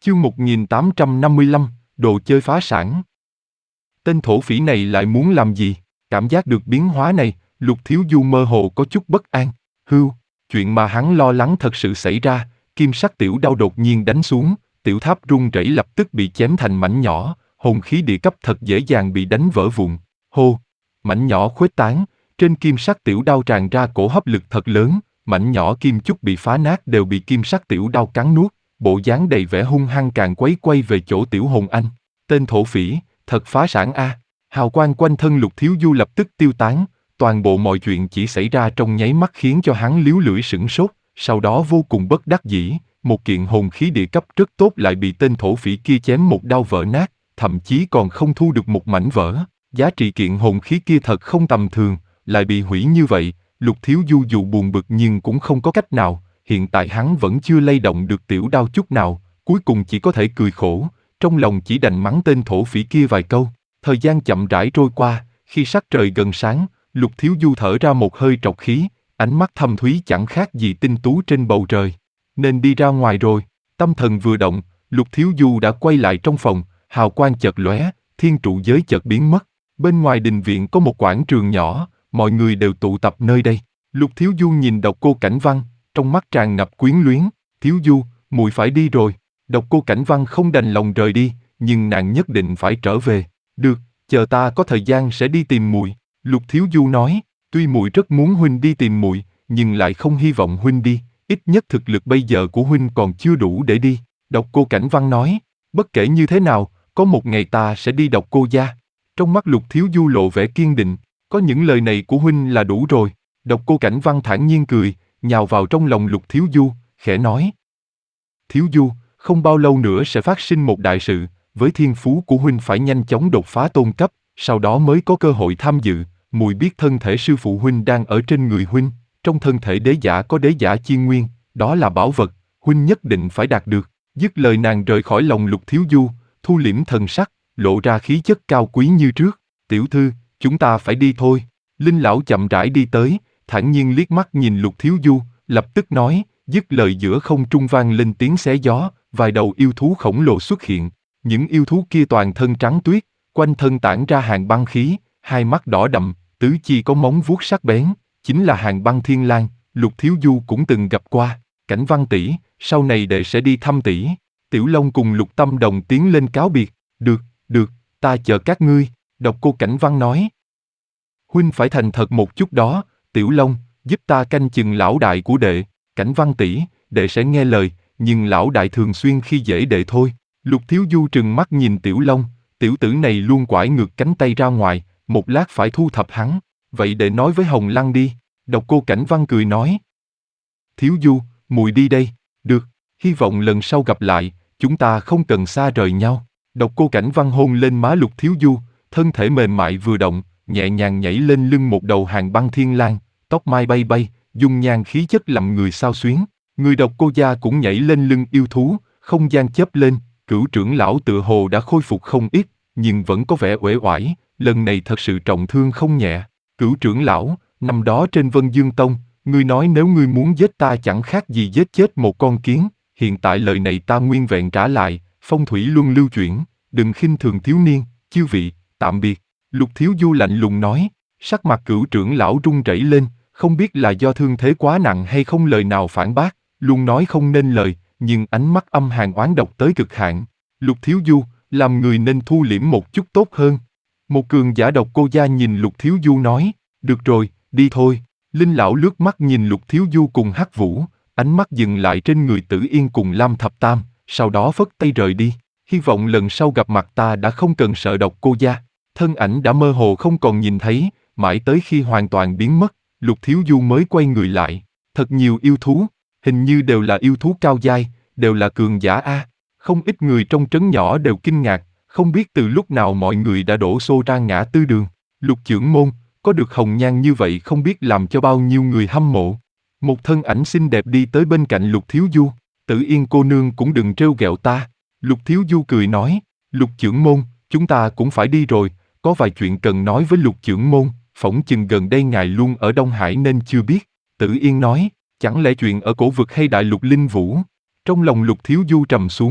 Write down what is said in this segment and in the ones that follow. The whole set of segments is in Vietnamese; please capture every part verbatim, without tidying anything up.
Chương một nghìn tám trăm năm mươi lăm, đồ chơi phá sản. Tên thổ phỉ này lại muốn làm gì? Cảm giác được biến hóa này, Lục Thiếu Du mơ hồ có chút bất an. Hưu, chuyện mà hắn lo lắng thật sự xảy ra, kim sắc tiểu đao đột nhiên đánh xuống, tiểu tháp rung rẩy lập tức bị chém thành mảnh nhỏ, hồn khí địa cấp thật dễ dàng bị đánh vỡ vụn. Hô, mảnh nhỏ khuếch tán, trên kim sắc tiểu đao tràn ra cổ hấp lực thật lớn, mảnh nhỏ kim chúc bị phá nát đều bị kim sắc tiểu đao cắn nuốt. Bộ dáng đầy vẻ hung hăng càng quấy quay về chỗ Tiểu Hồn Anh. Tên thổ phỉ, thật phá sản a! Hào quang quanh thân Lục Thiếu Du lập tức tiêu tán, toàn bộ mọi chuyện chỉ xảy ra trong nháy mắt khiến cho hắn líu lưỡi sửng sốt, sau đó vô cùng bất đắc dĩ, một kiện hồn khí địa cấp rất tốt lại bị tên thổ phỉ kia chém một đao vỡ nát, thậm chí còn không thu được một mảnh vỡ. Giá trị kiện hồn khí kia thật không tầm thường, lại bị hủy như vậy, Lục Thiếu Du dù buồn bực nhưng cũng không có cách nào. Hiện tại hắn vẫn chưa lay động được tiểu đao chút nào, cuối cùng chỉ có thể cười khổ, trong lòng chỉ đành mắng tên thổ phỉ kia vài câu. Thời gian chậm rãi trôi qua, khi sắc trời gần sáng, Lục Thiếu Du thở ra một hơi trọc khí, ánh mắt thâm thúy chẳng khác gì tinh tú trên bầu trời. Nên đi ra ngoài rồi, tâm thần vừa động, Lục Thiếu Du đã quay lại trong phòng, hào quang chợt lóe, thiên trụ giới chợt biến mất. Bên ngoài đình viện có một quảng trường nhỏ, mọi người đều tụ tập nơi đây. Lục Thiếu Du nhìn Độc Cô Cảnh Văn, trong mắt tràn ngập quyến luyến. Thiếu Du, muội phải đi rồi. Độc Cô Cảnh Văn không đành lòng rời đi, nhưng nàng nhất định phải trở về. Được, chờ ta có thời gian sẽ đi tìm muội. Lục Thiếu Du nói, tuy muội rất muốn huynh đi tìm muội, nhưng lại không hy vọng huynh đi, ít nhất thực lực bây giờ của huynh còn chưa đủ để đi. Độc Cô Cảnh Văn nói, bất kể như thế nào, có một ngày ta sẽ đi Độc Cô gia. Trong mắt Lục Thiếu Du lộ vẻ kiên định, có những lời này của huynh là đủ rồi. Độc Cô Cảnh Văn thản nhiên cười, nhào vào trong lòng Lục Thiếu Du, khẽ nói. Thiếu Du, không bao lâu nữa sẽ phát sinh một đại sự, với thiên phú của huynh phải nhanh chóng đột phá tôn cấp, sau đó mới có cơ hội tham dự. Muội biết thân thể sư phụ huynh đang ở trên người huynh, trong thân thể đế giả có đế giả chi nguyên, đó là bảo vật, huynh nhất định phải đạt được. Dứt lời nàng rời khỏi lòng Lục Thiếu Du, thu liễm thần sắc, lộ ra khí chất cao quý như trước. Tiểu thư, chúng ta phải đi thôi. Linh lão chậm rãi đi tới, thản nhiên liếc mắt nhìn Lục Thiếu Du, lập tức nói, dứt lời giữa không trung vang lên tiếng xé gió, vài đầu yêu thú khổng lồ xuất hiện. Những yêu thú kia toàn thân trắng tuyết, quanh thân tản ra hàn băng khí, hai mắt đỏ đậm, tứ chi có móng vuốt sắc bén, chính là Hàn Băng Thiên Lang. Lục Thiếu Du cũng từng gặp qua. Cảnh Văn tỷ, sau này đệ sẽ đi thăm tỷ. Tiểu Long cùng Lục Tâm Đồng tiến lên cáo biệt. Được, được, ta chờ các ngươi. Độc Cô Cảnh Văn nói. Huynh phải thành thật một chút đó. Tiểu Long, giúp ta canh chừng lão đại của đệ. Cảnh Văn tỷ, đệ sẽ nghe lời, nhưng lão đại thường xuyên khi dễ đệ thôi. Lục Thiếu Du trừng mắt nhìn Tiểu Long, tiểu tử này luôn quải ngược cánh tay ra ngoài, một lát phải thu thập hắn. Vậy đệ nói với Hồng Lăng đi. Độc Cô Cảnh Văn cười nói. Thiếu Du, muội đi đây. Được, hy vọng lần sau gặp lại, chúng ta không cần xa rời nhau. Độc Cô Cảnh Văn hôn lên má Lục Thiếu Du, thân thể mềm mại vừa động, nhẹ nhàng nhảy lên lưng một đầu Hàn Băng Thiên Lang, tóc mai bay bay, dung nhan khí chất làm người xao xuyến. Người Độc Cô gia cũng nhảy lên lưng yêu thú, không gian chớp lên, Cửu trưởng lão tựa hồ đã khôi phục không ít, nhưng vẫn có vẻ uể oải, lần này thật sự trọng thương không nhẹ. Cửu trưởng lão, năm đó trên Vân Dương Tông, ngươi nói nếu ngươi muốn giết ta chẳng khác gì giết chết một con kiến, hiện tại lời này ta nguyên vẹn trả lại, phong thủy luân lưu chuyển, đừng khinh thường thiếu niên, chư vị, tạm biệt. Lục Thiếu Du lạnh lùng nói, sắc mặt Cửu trưởng lão run rẩy lên, không biết là do thương thế quá nặng hay không lời nào phản bác, luôn nói không nên lời, nhưng ánh mắt âm hàn oán độc tới cực hạn. Lục Thiếu Du, làm người nên thu liễm một chút tốt hơn. Một cường giả Độc Cô gia nhìn Lục Thiếu Du nói, được rồi, đi thôi. Linh lão lướt mắt nhìn Lục Thiếu Du cùng Hắc Vũ, ánh mắt dừng lại trên người Tử Yên cùng Lam Thập Tam, sau đó phất tay rời đi. Hy vọng lần sau gặp mặt ta đã không cần sợ Độc Cô gia. Thân ảnh đã mơ hồ không còn nhìn thấy, mãi tới khi hoàn toàn biến mất, Lục Thiếu Du mới quay người lại. Thật nhiều yêu thú, hình như đều là yêu thú cao giai, đều là cường giả a. Không ít người trong trấn nhỏ đều kinh ngạc, không biết từ lúc nào mọi người đã đổ xô ra ngã tư đường. Lục trưởng môn, có được hồng nhan như vậy không biết làm cho bao nhiêu người hâm mộ. Một thân ảnh xinh đẹp đi tới bên cạnh Lục Thiếu Du. Tử Yên cô nương cũng đừng trêu ghẹo ta. Lục Thiếu Du cười nói, Lục trưởng môn, chúng ta cũng phải đi rồi, có vài chuyện cần nói với Lục trưởng môn, phỏng chừng gần đây ngài luôn ở Đông Hải nên chưa biết. Tử Yên nói, chẳng lẽ chuyện ở cổ vực hay đại lục linh vũ? Trong lòng Lục Thiếu Du trầm xuống,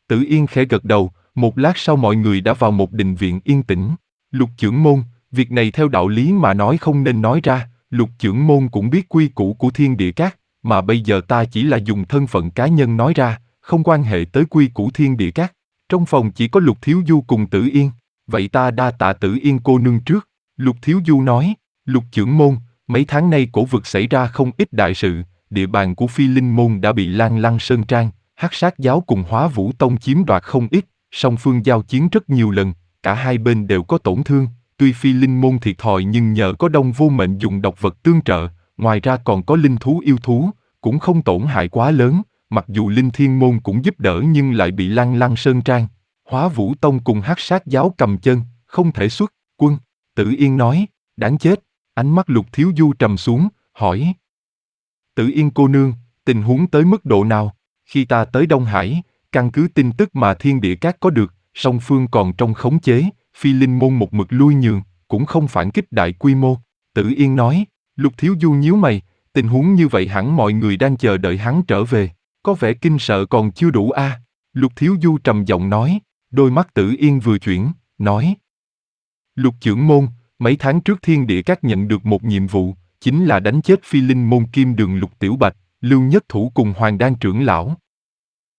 Tử Yên khẽ gật đầu, một lát sau mọi người đã vào một đình viện yên tĩnh. Lục Chưởng Môn, việc này theo đạo lý mà nói không nên nói ra, Lục Chưởng Môn cũng biết quy củ của Thiên Địa Các, mà bây giờ ta chỉ là dùng thân phận cá nhân nói ra, không quan hệ tới quy củ Thiên Địa Các. Trong phòng chỉ có Lục Thiếu Du cùng Tử Yên, vậy ta đa tạ Tử Yên cô nương trước. Lục Thiếu Du nói, Lục Chưởng Môn, mấy tháng nay cổ vực xảy ra không ít đại sự, địa bàn của Phi Linh Môn đã bị Lan Lăng Sơn Trang, Hắc Sát Giáo cùng Hóa Vũ Tông chiếm đoạt không ít, song phương giao chiến rất nhiều lần, cả hai bên đều có tổn thương. Tuy Phi Linh Môn thiệt thòi nhưng nhờ có Đông Vô Mệnh dùng độc vật tương trợ, ngoài ra còn có linh thú yêu thú, cũng không tổn hại quá lớn. Mặc dù Linh Thiên Môn cũng giúp đỡ nhưng lại bị Lan Lăng Sơn Trang, Hóa Vũ Tông cùng Hắc Sát Giáo cầm chân, không thể xuất quân. Tử Yên nói, đáng chết. Ánh mắt Lục Thiếu Du trầm xuống, hỏi. Tử Yên cô nương, tình huống tới mức độ nào? Khi ta tới Đông Hải, căn cứ tin tức mà Thiên Địa Các có được, song phương còn trong khống chế, Phi Linh Môn một mực lui nhường, cũng không phản kích đại quy mô. Tử Yên nói, Lục Thiếu Du nhíu mày, tình huống như vậy hẳn mọi người đang chờ đợi hắn trở về, có vẻ kinh sợ còn chưa đủ a. À? Lục Thiếu Du trầm giọng nói, đôi mắt Tử Yên vừa chuyển, nói. Lục Chưởng Môn, mấy tháng trước Thiên Địa Các nhận được một nhiệm vụ, chính là đánh chết Phi Linh Môn Kim Đường Lục Tiểu Bạch, Lưu Nhất Thủ cùng Hoàng Đan trưởng lão.